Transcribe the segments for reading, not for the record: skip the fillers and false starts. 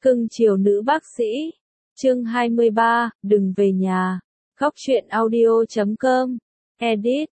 Cưng chiều nữ bác sĩ. Chương 23, đừng về nhà. Góc truyện audio.com. Edit,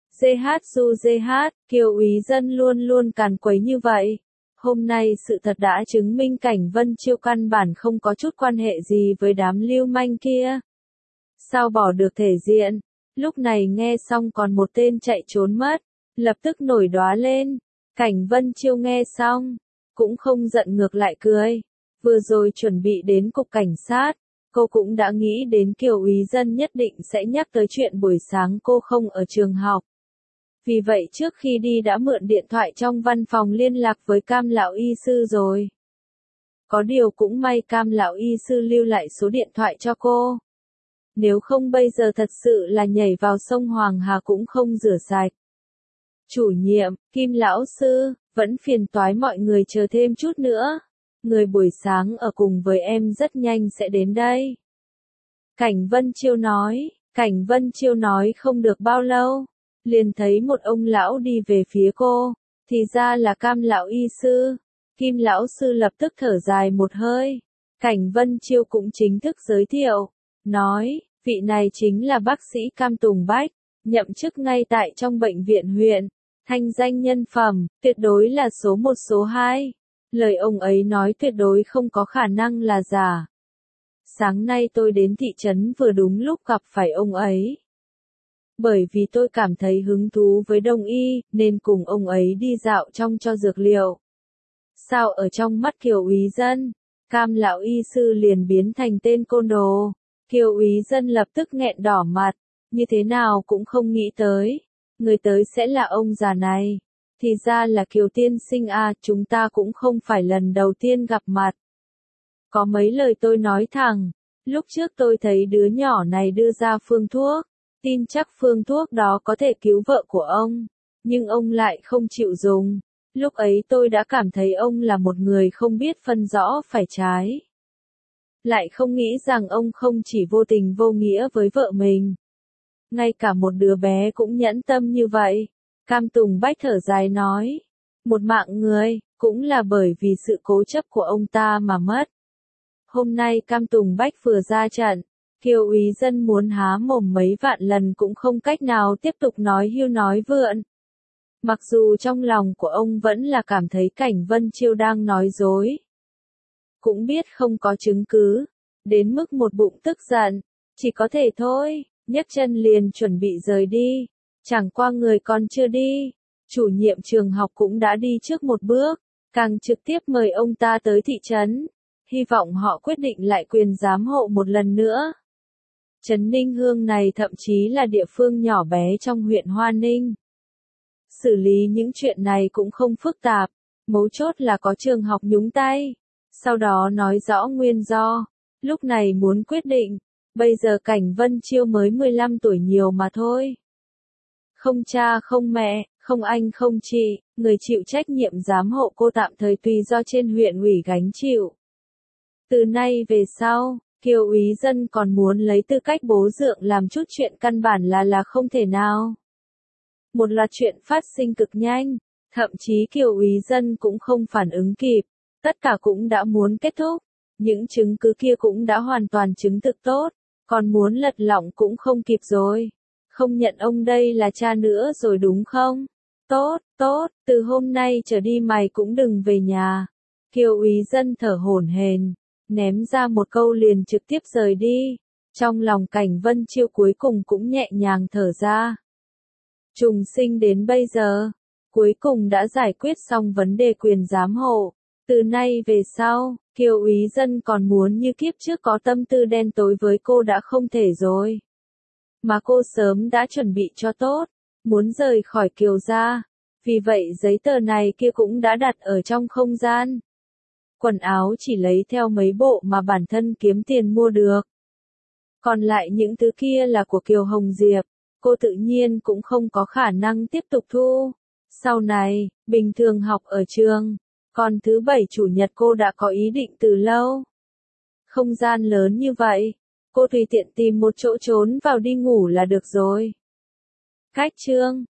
GH, Kiều Úy Dân luôn luôn càn quấy như vậy. Hôm nay sự thật đã chứng minh Cảnh Vân Chiêu căn bản không có chút quan hệ gì với đám lưu manh kia. Sao bỏ được thể diện? Lúc này nghe xong còn một tên chạy trốn mất, lập tức nổi đoá lên. Cảnh Vân Chiêu nghe xong, cũng không giận ngược lại cười. Vừa rồi chuẩn bị đến cục cảnh sát, cô cũng đã nghĩ đến Kiều Úy Dân nhất định sẽ nhắc tới chuyện buổi sáng cô không ở trường học. Vì vậy trước khi đi đã mượn điện thoại trong văn phòng liên lạc với Cam lão y sư rồi. Có điều cũng may Cam lão y sư lưu lại số điện thoại cho cô. Nếu không bây giờ thật sự là nhảy vào sông Hoàng Hà cũng không rửa sạch. Chủ nhiệm, Kim lão sư, vẫn phiền toái mọi người chờ thêm chút nữa. Người buổi sáng ở cùng với em rất nhanh sẽ đến đây. Cảnh Vân Chiêu nói không được bao lâu, liền thấy một ông lão đi về phía cô, thì ra là Cam lão y sư. Kim lão sư lập tức thở dài một hơi. Cảnh Vân Chiêu cũng chính thức giới thiệu, nói, vị này chính là bác sĩ Cam Tùng Bách, nhậm chức ngay tại trong bệnh viện huyện, thanh danh nhân phẩm, tuyệt đối là số 1 số 2. Lời ông ấy nói tuyệt đối không có khả năng là giả. Sáng nay tôi đến thị trấn vừa đúng lúc gặp phải ông ấy. Bởi vì tôi cảm thấy hứng thú với đông y, nên cùng ông ấy đi dạo trong cho dược liệu. Sao ở trong mắt Kiều Úy Dân, Cam lão y sư liền biến thành tên côn đồ. Kiều Úy Dân lập tức nghẹn đỏ mặt, như thế nào cũng không nghĩ tới. Người tới sẽ là ông già này. Thì ra là Kiều tiên sinh à, chúng ta cũng không phải lần đầu tiên gặp mặt. Có mấy lời tôi nói thẳng, lúc trước tôi thấy đứa nhỏ này đưa ra phương thuốc, tin chắc phương thuốc đó có thể cứu vợ của ông, nhưng ông lại không chịu dùng. Lúc ấy tôi đã cảm thấy ông là một người không biết phân rõ phải trái. Lại không nghĩ rằng ông không chỉ vô tình vô nghĩa với vợ mình, ngay cả một đứa bé cũng nhẫn tâm như vậy. Cam Tùng Bách thở dài nói, một mạng người, cũng là bởi vì sự cố chấp của ông ta mà mất. Hôm nay Cam Tùng Bách vừa ra trận, Kiều Úy Dân muốn há mồm mấy vạn lần cũng không cách nào tiếp tục nói hưu nói vượn. Mặc dù trong lòng của ông vẫn là cảm thấy Cảnh Vân Chiêu đang nói dối. Cũng biết không có chứng cứ, đến mức một bụng tức giận, chỉ có thể thôi, nhấc chân liền chuẩn bị rời đi. Chẳng qua người còn chưa đi, chủ nhiệm trường học cũng đã đi trước một bước, càng trực tiếp mời ông ta tới thị trấn, hy vọng họ quyết định lại quyền giám hộ một lần nữa. Trấn Ninh Hương này thậm chí là địa phương nhỏ bé trong huyện Hoa Ninh. Xử lý những chuyện này cũng không phức tạp, mấu chốt là có trường học nhúng tay, sau đó nói rõ nguyên do, lúc này muốn quyết định, bây giờ Cảnh Vân Chiêu mới 15 tuổi nhiều mà thôi. Không cha không mẹ, không anh không chị, người chịu trách nhiệm giám hộ cô tạm thời tùy do trên huyện ủy gánh chịu. Từ nay về sau, Kiều Úy Dân còn muốn lấy tư cách bố dượng làm chút chuyện căn bản là không thể nào. Một loạt chuyện phát sinh cực nhanh, thậm chí Kiều Úy Dân cũng không phản ứng kịp, tất cả cũng đã muốn kết thúc, những chứng cứ kia cũng đã hoàn toàn chứng thực tốt, còn muốn lật lọng cũng không kịp rồi. Không nhận ông đây là cha nữa rồi đúng không? Tốt, từ hôm nay trở đi mày cũng đừng về nhà. Kiều Úy Dân thở hổn hển, ném ra một câu liền trực tiếp rời đi. Trong lòng Cảnh Vân Chiêu cuối cùng cũng nhẹ nhàng thở ra. Trùng sinh đến bây giờ, cuối cùng đã giải quyết xong vấn đề quyền giám hộ. Từ nay về sau, Kiều Úy Dân còn muốn như kiếp trước có tâm tư đen tối với cô đã không thể rồi. Mà cô sớm đã chuẩn bị cho tốt, muốn rời khỏi Kiều gia, vì vậy giấy tờ này kia cũng đã đặt ở trong không gian. Quần áo chỉ lấy theo mấy bộ mà bản thân kiếm tiền mua được. Còn lại những thứ kia là của Kiều Hồng Diệp, cô tự nhiên cũng không có khả năng tiếp tục thu. Sau này, bình thường học ở trường, còn thứ bảy chủ nhật cô đã có ý định từ lâu. Không gian lớn như vậy, cô tùy tiện tìm một chỗ trốn vào đi ngủ là được rồi. Cách chương